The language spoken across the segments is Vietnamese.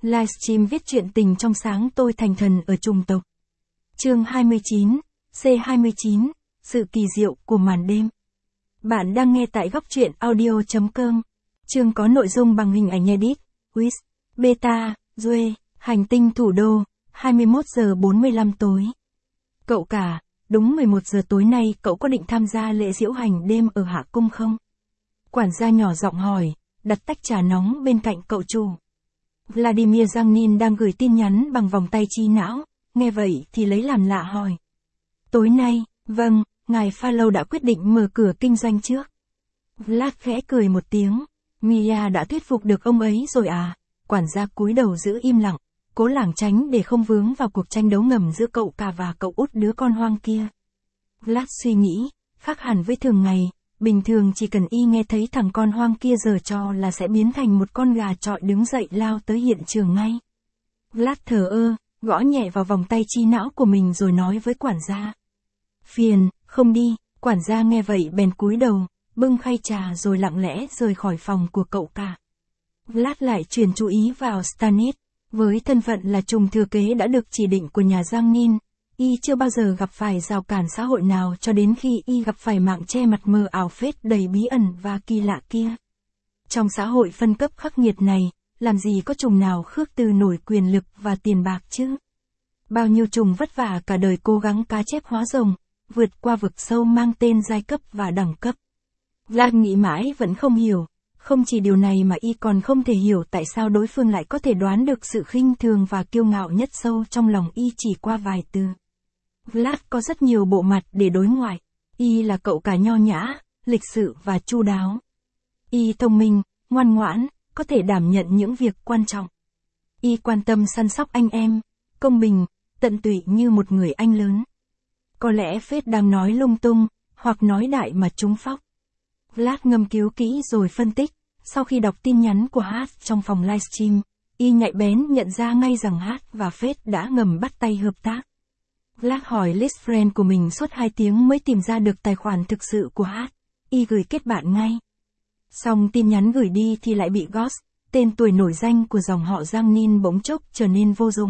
Livestream viết chuyện tình trong sáng tôi thành thần ở trùng tộc. Chương 29, C29, sự kỳ diệu của màn đêm. Bạn đang nghe tại góc truyện audio.com. Chương có nội dung bằng hình ảnh edit, Wiz, Beta, Due, hành tinh thủ đô, 21 giờ 45 tối. Cậu cả, đúng 11 giờ tối nay cậu có định tham gia lễ diễu hành đêm ở Hạ Cung không? Quản gia nhỏ giọng hỏi, đặt tách trà nóng bên cạnh cậu chủ. Vladimir Zangnin đang gửi tin nhắn bằng vòng tay trí não, nghe vậy thì lấy làm lạ hỏi. Tối nay, vâng, ngài Fallow đã quyết định mở cửa kinh doanh trước. Vlad khẽ cười một tiếng, Mia đã thuyết phục được ông ấy rồi à? Quản gia cúi đầu giữ im lặng, cố lảng tránh để không vướng vào cuộc tranh đấu ngầm giữa cậu cả và cậu út đứa con hoang kia. Vlad suy nghĩ, khác hẳn với thường ngày, bình thường chỉ cần y nghe thấy thằng con hoang kia giở trò là sẽ biến thành một con gà trọi đứng dậy lao tới hiện trường ngay. Vlad thờ ơ, gõ nhẹ vào vòng tay trí não của mình rồi nói với quản gia. Phiền, không đi, quản gia nghe vậy bèn cúi đầu, bưng khay trà rồi lặng lẽ rời khỏi phòng của cậu cả. Vlad lại chuyển chú ý vào Stannis, với thân phận là trùm thừa kế đã được chỉ định của nhà Zangnin. Y chưa bao giờ gặp phải rào cản xã hội nào cho đến khi y gặp phải mạng che mặt mờ ảo phết đầy bí ẩn và kỳ lạ kia. Trong xã hội phân cấp khắc nghiệt này, làm gì có trùng nào khước từ nổi quyền lực và tiền bạc chứ? Bao nhiêu trùng vất vả cả đời cố gắng cá chép hóa rồng, vượt qua vực sâu mang tên giai cấp và đẳng cấp. Vlad nghĩ mãi vẫn không hiểu, không chỉ điều này mà y còn không thể hiểu tại sao đối phương lại có thể đoán được sự khinh thường và kiêu ngạo nhất sâu trong lòng y chỉ qua vài từ. Vlad có rất nhiều bộ mặt để đối ngoại. Y là cậu cả nho nhã, lịch sự và chu đáo. Y thông minh, ngoan ngoãn, có thể đảm nhận những việc quan trọng. Y quan tâm săn sóc anh em, công bình, tận tụy như một người anh lớn. Có lẽ Phết đang nói lung tung, hoặc nói đại mà trúng phóc. Vlad ngâm cứu kỹ rồi phân tích, sau khi đọc tin nhắn của Hát trong phòng livestream, y nhạy bén nhận ra ngay rằng Hát và Phết đã ngầm bắt tay hợp tác. Vlad hỏi list friend của mình suốt 2 tiếng mới tìm ra được tài khoản thực sự của Hát, y gửi kết bạn ngay. Xong tin nhắn gửi đi thì lại bị ghost, tên tuổi nổi danh của dòng họ Zangnin bỗng chốc trở nên vô dụng.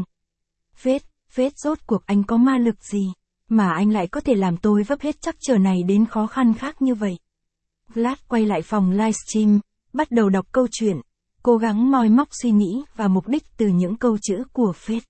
Phết rốt cuộc anh có ma lực gì, mà anh lại có thể làm tôi vấp hết trắc trở này đến khó khăn khác như vậy. Vlad quay lại phòng livestream, bắt đầu đọc câu chuyện, cố gắng moi móc suy nghĩ và mục đích từ những câu chữ của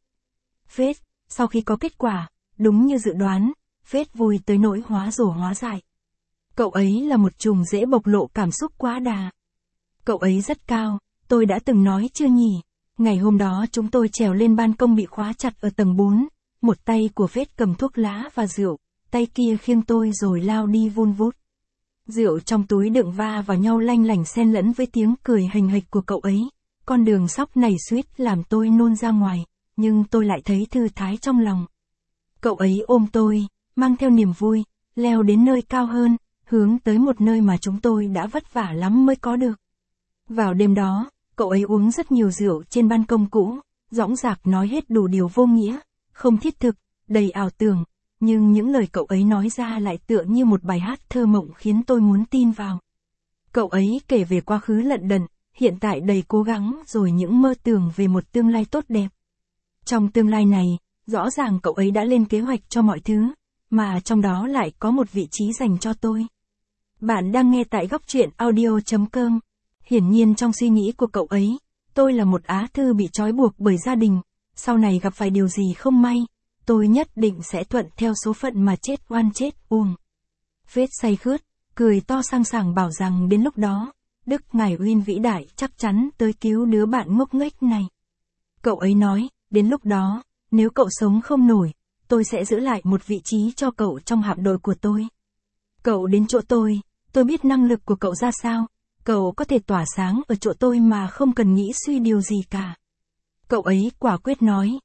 Phết. Sau khi có kết quả, đúng như dự đoán, Phết vui tới nỗi hóa rổ hóa dại. Cậu ấy là một trùm dễ bộc lộ cảm xúc quá đà. Cậu ấy rất cao, tôi đã từng nói chưa nhỉ? Ngày hôm đó chúng tôi trèo lên ban công bị khóa chặt ở tầng 4, một tay của Phết cầm thuốc lá và rượu, tay kia khiêng tôi rồi lao đi vun vút. Rượu trong túi đựng va vào nhau lanh lảnh xen lẫn với tiếng cười hình hịch của cậu ấy. Con đường sóc này suýt làm tôi nôn ra ngoài, nhưng tôi lại thấy thư thái trong lòng. Cậu ấy ôm tôi, mang theo niềm vui, leo đến nơi cao hơn, hướng tới một nơi mà chúng tôi đã vất vả lắm mới có được. Vào đêm đó, cậu ấy uống rất nhiều rượu trên ban công cũ, dõng dạc nói hết đủ điều vô nghĩa, không thiết thực, đầy ảo tưởng, nhưng những lời cậu ấy nói ra lại tựa như một bài hát thơ mộng khiến tôi muốn tin vào. Cậu ấy kể về quá khứ lận đận, hiện tại đầy cố gắng rồi những mơ tưởng về một tương lai tốt đẹp. Trong tương lai này, rõ ràng cậu ấy đã lên kế hoạch cho mọi thứ, mà trong đó lại có một vị trí dành cho tôi. Bạn đang nghe tại góc truyện audio.com. Hiển nhiên trong suy nghĩ của cậu ấy, tôi là một á thư bị trói buộc bởi gia đình, sau này gặp phải điều gì không may, tôi nhất định sẽ thuận theo số phận mà chết oan chết uổng. Phết say khướt, cười to sang sảng bảo rằng đến lúc đó, Đức Ngài Uyên vĩ đại chắc chắn tới cứu đứa bạn ngốc nghếch này. Cậu ấy nói, đến lúc đó, nếu cậu sống không nổi, tôi sẽ giữ lại một vị trí cho cậu trong hạm đội của tôi. Cậu đến chỗ tôi biết năng lực của cậu ra sao, cậu có thể tỏa sáng ở chỗ tôi mà không cần nghĩ suy điều gì cả. Cậu ấy quả quyết nói,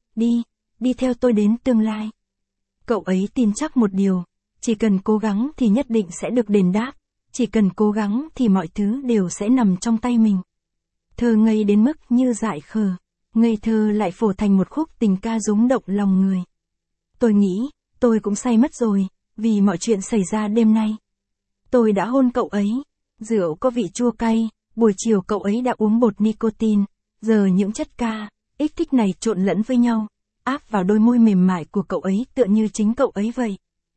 đi theo tôi đến tương lai. Cậu ấy tin chắc một điều, chỉ cần cố gắng thì nhất định sẽ được đền đáp, chỉ cần cố gắng thì mọi thứ đều sẽ nằm trong tay mình. Thơ ngây đến mức như dại khờ, ngây thơ lại phổ thành một khúc tình ca rung động lòng người. Tôi nghĩ, tôi cũng say mất rồi, vì mọi chuyện xảy ra đêm nay. Tôi đã hôn cậu ấy, rượu có vị chua cay, buổi chiều cậu ấy đã uống bột nicotine, giờ những chất Kích thích này trộn lẫn với nhau, áp vào đôi môi mềm mại của cậu ấy tựa như chính cậu ấy vậy.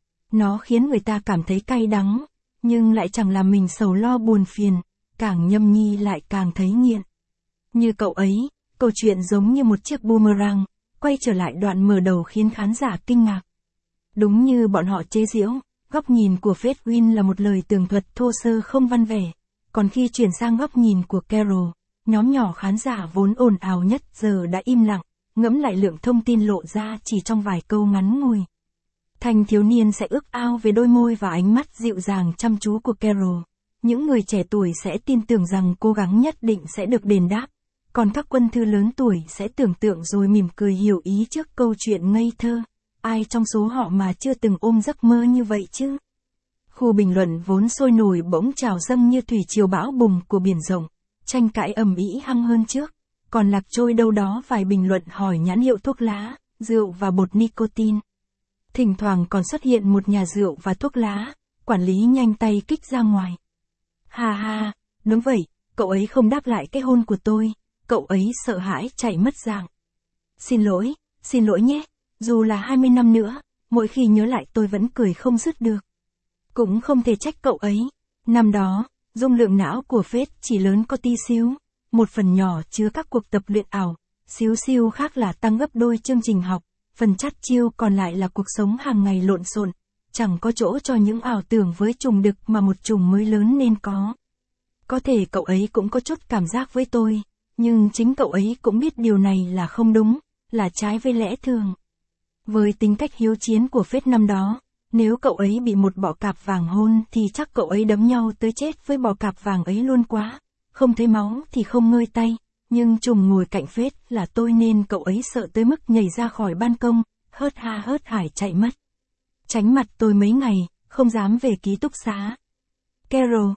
Nó khiến người ta cảm thấy cay đắng, nhưng lại chẳng làm mình sầu lo buồn phiền, càng nhâm nhi lại càng thấy nghiện. Như cậu ấy, câu chuyện giống như một chiếc boomerang, quay trở lại đoạn mở đầu khiến khán giả kinh ngạc. Đúng như bọn họ chế giễu, góc nhìn của Fredwin là một lời tường thuật thô sơ không văn vẻ, còn khi chuyển sang góc nhìn của Carol, nhóm nhỏ khán giả vốn ồn ào nhất giờ đã im lặng, ngẫm lại lượng thông tin lộ ra chỉ trong vài câu ngắn ngủi. Thanh thiếu niên sẽ ước ao về đôi môi và ánh mắt dịu dàng chăm chú của Carol. Những người trẻ tuổi sẽ tin tưởng rằng cố gắng nhất định sẽ được đền đáp, còn các quân thư lớn tuổi sẽ tưởng tượng rồi mỉm cười hiểu ý trước câu chuyện ngây thơ. Ai trong số họ mà chưa từng ôm giấc mơ như vậy chứ? Khu bình luận vốn sôi nổi bỗng trào dâng như thủy triều bão bùng của biển rộng, tranh cãi ầm ĩ hăng hơn trước, còn lạc trôi đâu đó vài bình luận hỏi nhãn hiệu thuốc lá, rượu và bột nicotine. Thỉnh thoảng còn xuất hiện một nhà rượu và thuốc lá, quản lý nhanh tay kích ra ngoài. Ha ha, đúng vậy, cậu ấy không đáp lại cái hôn của tôi, cậu ấy sợ hãi chạy mất dạng. Xin lỗi nhé, dù là 20 năm nữa, mỗi khi nhớ lại tôi vẫn cười không dứt được. Cũng không thể trách cậu ấy, năm đó, dung lượng não của Fred chỉ lớn có tí xíu, một phần nhỏ chứa các cuộc tập luyện ảo, xíu xiu khác là tăng gấp đôi chương trình học, phần chắt chiêu còn lại là cuộc sống hàng ngày lộn xộn, chẳng có chỗ cho những ảo tưởng với trùng đực mà một trùng mới lớn nên có. Có thể cậu ấy cũng có chút cảm giác với tôi, nhưng chính cậu ấy cũng biết điều này là không đúng, là trái với lẽ thường. Với tính cách hiếu chiến của Fred năm đó, nếu cậu ấy bị một bọ cạp vàng hôn thì chắc cậu ấy đấm nhau tới chết với bọ cạp vàng ấy luôn quá. Không thấy máu thì không ngơi tay, nhưng trùng ngồi cạnh Fred là tôi nên cậu ấy sợ tới mức nhảy ra khỏi ban công, hớt ha hớt hải chạy mất. Tránh mặt tôi mấy ngày, không dám về ký túc xá. Carol,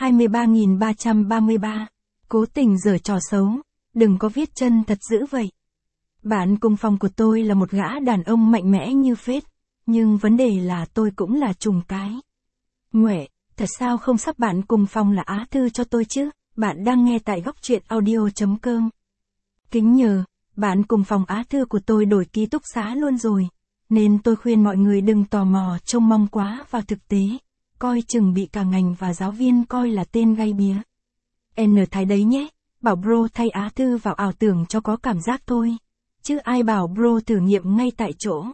23.333, cố tình giở trò xấu, đừng có viết chân thật dữ vậy. Bạn cùng phòng của tôi là một gã đàn ông mạnh mẽ như Fred, nhưng vấn đề là tôi cũng là trùng cái. Nguệ, thật sao không sắp bạn cùng phòng là Á Thư cho tôi chứ? Bạn đang nghe tại góc truyện audio.com. Kính nhờ, bạn cùng phòng Á Thư của tôi đổi ký túc xá luôn rồi, nên tôi khuyên mọi người đừng tò mò trông mong quá vào thực tế, coi chừng bị cả ngành và giáo viên coi là tên gai bía. N thái đấy nhé, bảo bro thay Á Thư vào ảo tưởng cho có cảm giác thôi, chứ ai bảo bro thử nghiệm ngay tại chỗ.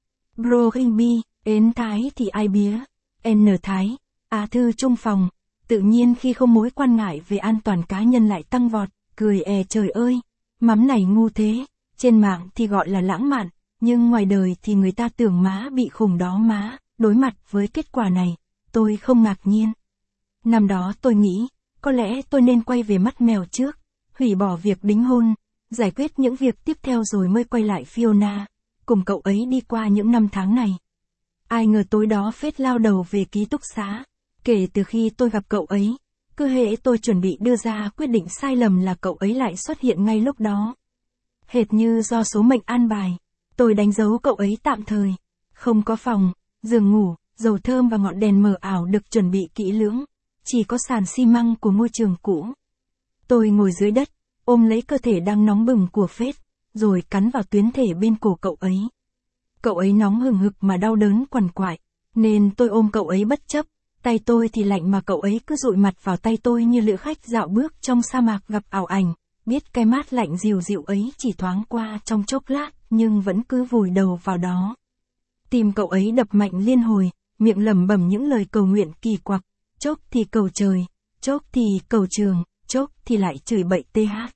Bro hình bi, ến thái thì ai bía, N thái, Á Thư chung phòng, tự nhiên khi không mối quan ngại về an toàn cá nhân lại tăng vọt, cười trời ơi, mắm này ngu thế, trên mạng thì gọi là lãng mạn, nhưng ngoài đời thì người ta tưởng má bị khùng đó má, đối mặt với kết quả này, tôi không ngạc nhiên. Năm đó tôi nghĩ, có lẽ tôi nên quay về mắt mèo trước, hủy bỏ việc đính hôn, giải quyết những việc tiếp theo rồi mới quay lại Fiona, cùng cậu ấy đi qua những năm tháng này. Ai ngờ tối đó Fred lao đầu về ký túc xá. Kể từ khi tôi gặp cậu ấy, cứ hễ tôi chuẩn bị đưa ra quyết định sai lầm là cậu ấy lại xuất hiện ngay lúc đó. Hệt như do số mệnh an bài, tôi đánh dấu cậu ấy tạm thời. Không có phòng, giường ngủ, dầu thơm và ngọn đèn mờ ảo được chuẩn bị kỹ lưỡng, chỉ có sàn xi măng của ngôi trường cũ. Tôi ngồi dưới đất, ôm lấy cơ thể đang nóng bừng của Fred, rồi cắn vào tuyến thể bên cổ cậu ấy. Cậu ấy nóng hừng hực mà đau đớn quằn quại, nên tôi ôm cậu ấy bất chấp. Tay tôi thì lạnh mà cậu ấy cứ dụi mặt vào tay tôi như lữ khách dạo bước trong sa mạc gặp ảo ảnh, biết cái mát lạnh dịu dịu ấy chỉ thoáng qua trong chốc lát, nhưng vẫn cứ vùi đầu vào đó. Tim cậu ấy đập mạnh liên hồi, miệng lẩm bẩm những lời cầu nguyện kỳ quặc, chốc thì cầu trời, chốc thì cầu trường, chốc thì lại chửi bậy TH.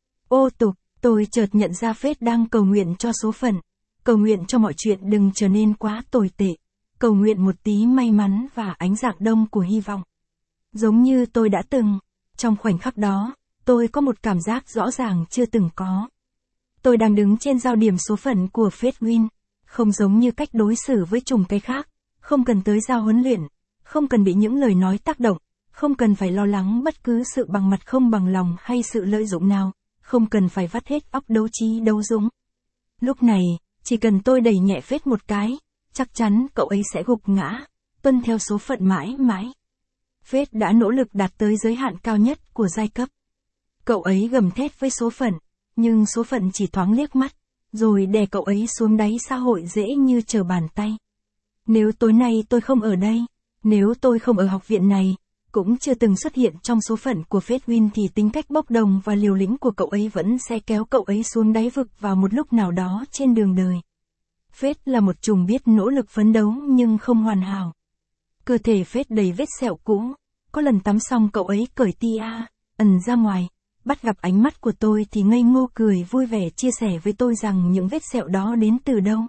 Ô tục, tôi chợt nhận ra Fred đang cầu nguyện cho số phận, cầu nguyện cho mọi chuyện đừng trở nên quá tồi tệ. Cầu nguyện một tí may mắn và ánh dạng đông của hy vọng. Giống như tôi đã từng, trong khoảnh khắc đó, tôi có một cảm giác rõ ràng chưa từng có. Tôi đang đứng trên giao điểm số phận của Fredwin, không giống như cách đối xử với trùng cái khác, không cần tới giao huấn luyện, không cần bị những lời nói tác động, không cần phải lo lắng bất cứ sự bằng mặt không bằng lòng hay sự lợi dụng nào, không cần phải vắt hết óc đấu trí đấu dũng. Lúc này, chỉ cần tôi đẩy nhẹ Fred một cái, chắc chắn cậu ấy sẽ gục ngã, tuân theo số phận mãi mãi. Fred đã nỗ lực đạt tới giới hạn cao nhất của giai cấp. Cậu ấy gầm thét với số phận, nhưng số phận chỉ thoáng liếc mắt, rồi đè cậu ấy xuống đáy xã hội dễ như trở bàn tay. Nếu tối nay tôi không ở đây, nếu tôi không ở học viện này, cũng chưa từng xuất hiện trong số phận của Fedwin thì tính cách bốc đồng và liều lĩnh của cậu ấy vẫn sẽ kéo cậu ấy xuống đáy vực vào một lúc nào đó trên đường đời. Fed là một trùng biết nỗ lực phấn đấu nhưng không hoàn hảo. Cơ thể Fed đầy vết sẹo cũ, có lần tắm xong cậu ấy cởi tia, ẩn ra ngoài, bắt gặp ánh mắt của tôi thì ngây ngô cười vui vẻ chia sẻ với tôi rằng những vết sẹo đó đến từ đâu.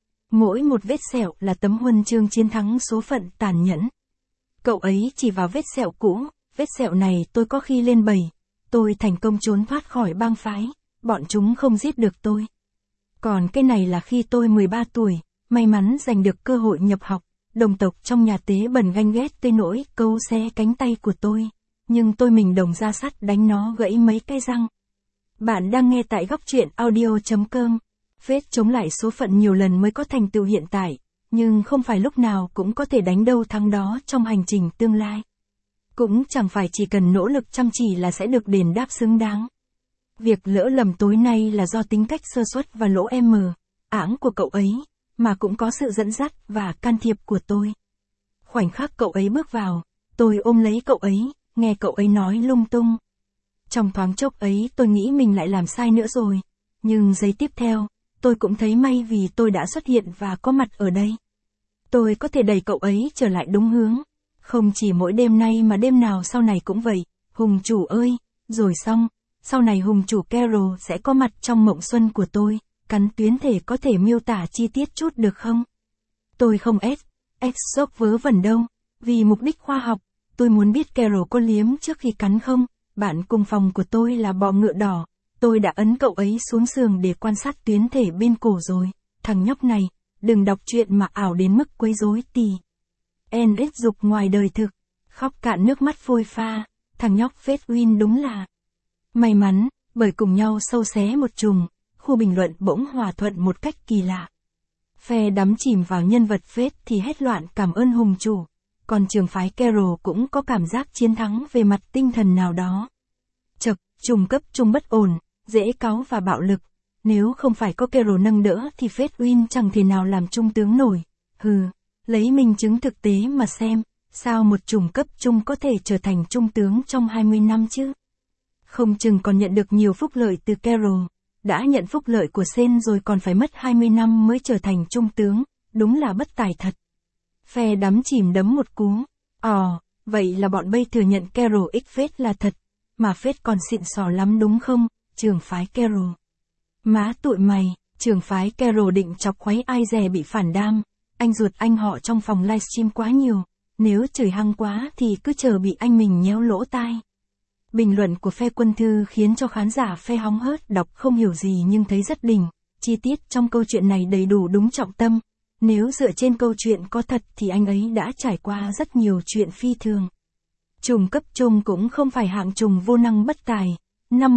Mỗi một vết sẹo là tấm huân chương chiến thắng số phận tàn nhẫn. Cậu ấy chỉ vào vết sẹo cũ, vết sẹo này tôi có khi lên 7, tôi thành công trốn thoát khỏi bang phái, bọn chúng không giết được tôi. Còn cái này là khi tôi 13 tuổi, may mắn giành được cơ hội nhập học, đồng tộc trong nhà tế bẩn ganh ghét tới nỗi câu xé cánh tay của tôi, nhưng tôi mình đồng ra sắt đánh nó gãy mấy cái răng. Bạn đang nghe tại góc truyện audio.com. Fed chống lại số phận nhiều lần mới có thành tựu hiện tại, nhưng không phải lúc nào cũng có thể đánh đâu thắng đó trong hành trình tương lai. Cũng chẳng phải chỉ cần nỗ lực chăm chỉ là sẽ được đền đáp xứng đáng. Việc lỡ lầm tối nay là do tính cách sơ suất và lỗ ảng của cậu ấy, mà cũng có sự dẫn dắt và can thiệp của tôi. Khoảnh khắc cậu ấy bước vào, tôi ôm lấy cậu ấy, nghe cậu ấy nói lung tung. Trong thoáng chốc ấy tôi nghĩ mình lại làm sai nữa rồi, nhưng giây tiếp theo, tôi cũng thấy may vì tôi đã xuất hiện và có mặt ở đây. Tôi có thể đẩy cậu ấy trở lại đúng hướng. Không chỉ mỗi đêm nay mà đêm nào sau này cũng vậy, hùng chủ ơi, rồi xong, sau này hùng chủ Carol sẽ có mặt trong mộng xuân của tôi, cắn tuyến thể có thể miêu tả chi tiết chút được không? Tôi không sốc vớ vẩn đâu, vì mục đích khoa học, tôi muốn biết Carol có liếm trước khi cắn không, bạn cùng phòng của tôi là bọ ngựa đỏ, tôi đã ấn cậu ấy xuống giường để quan sát tuyến thể bên cổ rồi, thằng nhóc này, đừng đọc truyện mà ảo đến mức quấy rối tì. Enric dục ngoài đời thực, khóc cạn nước mắt phôi pha, thằng nhóc Fedwin đúng là may mắn, bởi cùng nhau sâu xé một trùng, khu bình luận bỗng hòa thuận một cách kỳ lạ. Phe đắm chìm vào nhân vật Fed thì hết loạn cảm ơn hùng chủ, còn trường phái Carol cũng có cảm giác chiến thắng về mặt tinh thần nào đó. Chật, trùng cấp trung bất ổn, dễ cáu và bạo lực, nếu không phải có Carol nâng đỡ thì Fedwin chẳng thể nào làm trung tướng nổi. Lấy minh chứng thực tế mà xem, sao một trùng cấp trung có thể trở thành trung tướng trong 20 năm chứ? Không chừng còn nhận được nhiều phúc lợi từ Carol, đã nhận phúc lợi của Sen rồi còn phải mất 20 năm mới trở thành trung tướng, đúng là bất tài thật. Phe đắm chìm đấm một cú. Vậy là bọn bây thừa nhận Carol x Fed là thật, mà Fed còn xịn sò lắm đúng không, trường phái Carol? Má tụi mày, trường phái Carol định chọc khuấy ai dè bị phản đam, anh ruột anh họ trong phòng livestream quá nhiều, nếu chửi hăng quá thì cứ chờ bị anh mình nhéo lỗ tai. Bình luận của phe quân thư khiến cho khán giả phe hóng hớt đọc không hiểu gì nhưng thấy rất đỉnh, chi tiết trong câu chuyện này đầy đủ đúng trọng tâm. Nếu dựa trên câu chuyện có thật thì anh ấy đã trải qua rất nhiều chuyện phi thường. Trùng cấp trung cũng không phải hạng trùng vô năng bất tài. Năm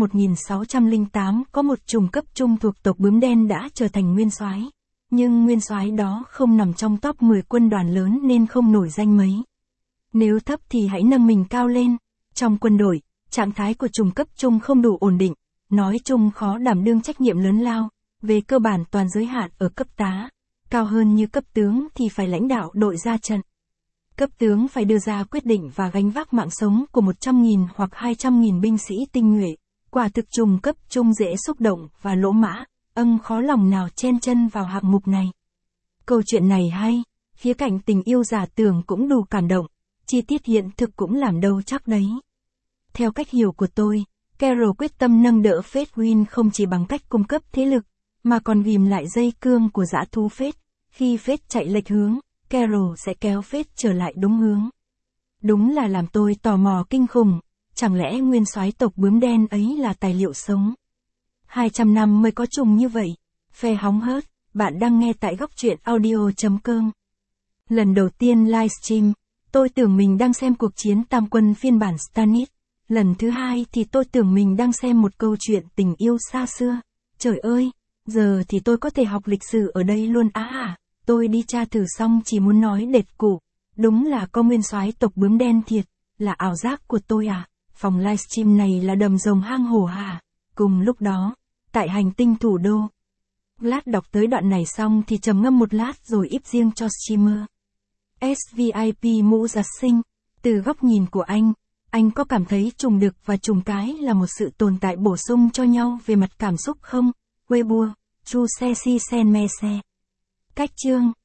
1608 có một trùng cấp trung thuộc tộc bướm đen đã trở thành nguyên soái, nhưng nguyên soái đó không nằm trong top 10 quân đoàn lớn nên không nổi danh mấy. Nếu thấp thì hãy nâng mình cao lên. Trong quân đội, trạng thái của trùng cấp trung không đủ ổn định, nói chung khó đảm đương trách nhiệm lớn lao, về cơ bản toàn giới hạn ở cấp tá, cao hơn như cấp tướng thì phải lãnh đạo đội ra trận. Cấp tướng phải đưa ra quyết định và gánh vác mạng sống của 100.000 hoặc 200.000 binh sĩ tinh nhuệ, quả thực trùng cấp trung dễ xúc động và lỗ mã, khó lòng nào chen chân vào hạng mục này. Câu chuyện này hay, khía cạnh tình yêu giả tưởng cũng đủ cảm động, chi tiết hiện thực cũng làm đâu chắc đấy. Theo cách hiểu của tôi, Carol quyết tâm nâng đỡ Fedwin không chỉ bằng cách cung cấp thế lực, mà còn ghim lại dây cương của dã thú Fed. Khi Fed chạy lệch hướng, Carol sẽ kéo Fed trở lại đúng hướng. Đúng là làm tôi tò mò kinh khủng, chẳng lẽ nguyên soái tộc bướm đen ấy là tài liệu sống? 200 năm mới có trùng như vậy. Phe hóng hớt, bạn đang nghe tại góc truyện audio.com. Lần đầu tiên livestream, tôi tưởng mình đang xem cuộc chiến tam quân phiên bản Stannis. Lần thứ hai thì tôi tưởng mình đang xem một câu chuyện tình yêu xa xưa. Trời ơi, giờ thì tôi có thể học lịch sử ở đây luôn tôi đi tra thử xong chỉ muốn nói đệt cụ. Đúng là có nguyên soái tộc bướm đen thiệt, là ảo giác của tôi à? Phòng livestream này là đầm rồng hang hổ hả? Cùng lúc đó, tại hành tinh thủ đô. Vlad đọc tới đoạn này xong thì trầm ngâm một lát rồi íp riêng cho streamer. SVIP mũ giặt sinh, từ góc nhìn của anh có cảm thấy trùng đực và trùng cái là một sự tồn tại bổ sung cho nhau về mặt cảm xúc không? Weibo, Chu Se Si Sen Me Se. Cách chương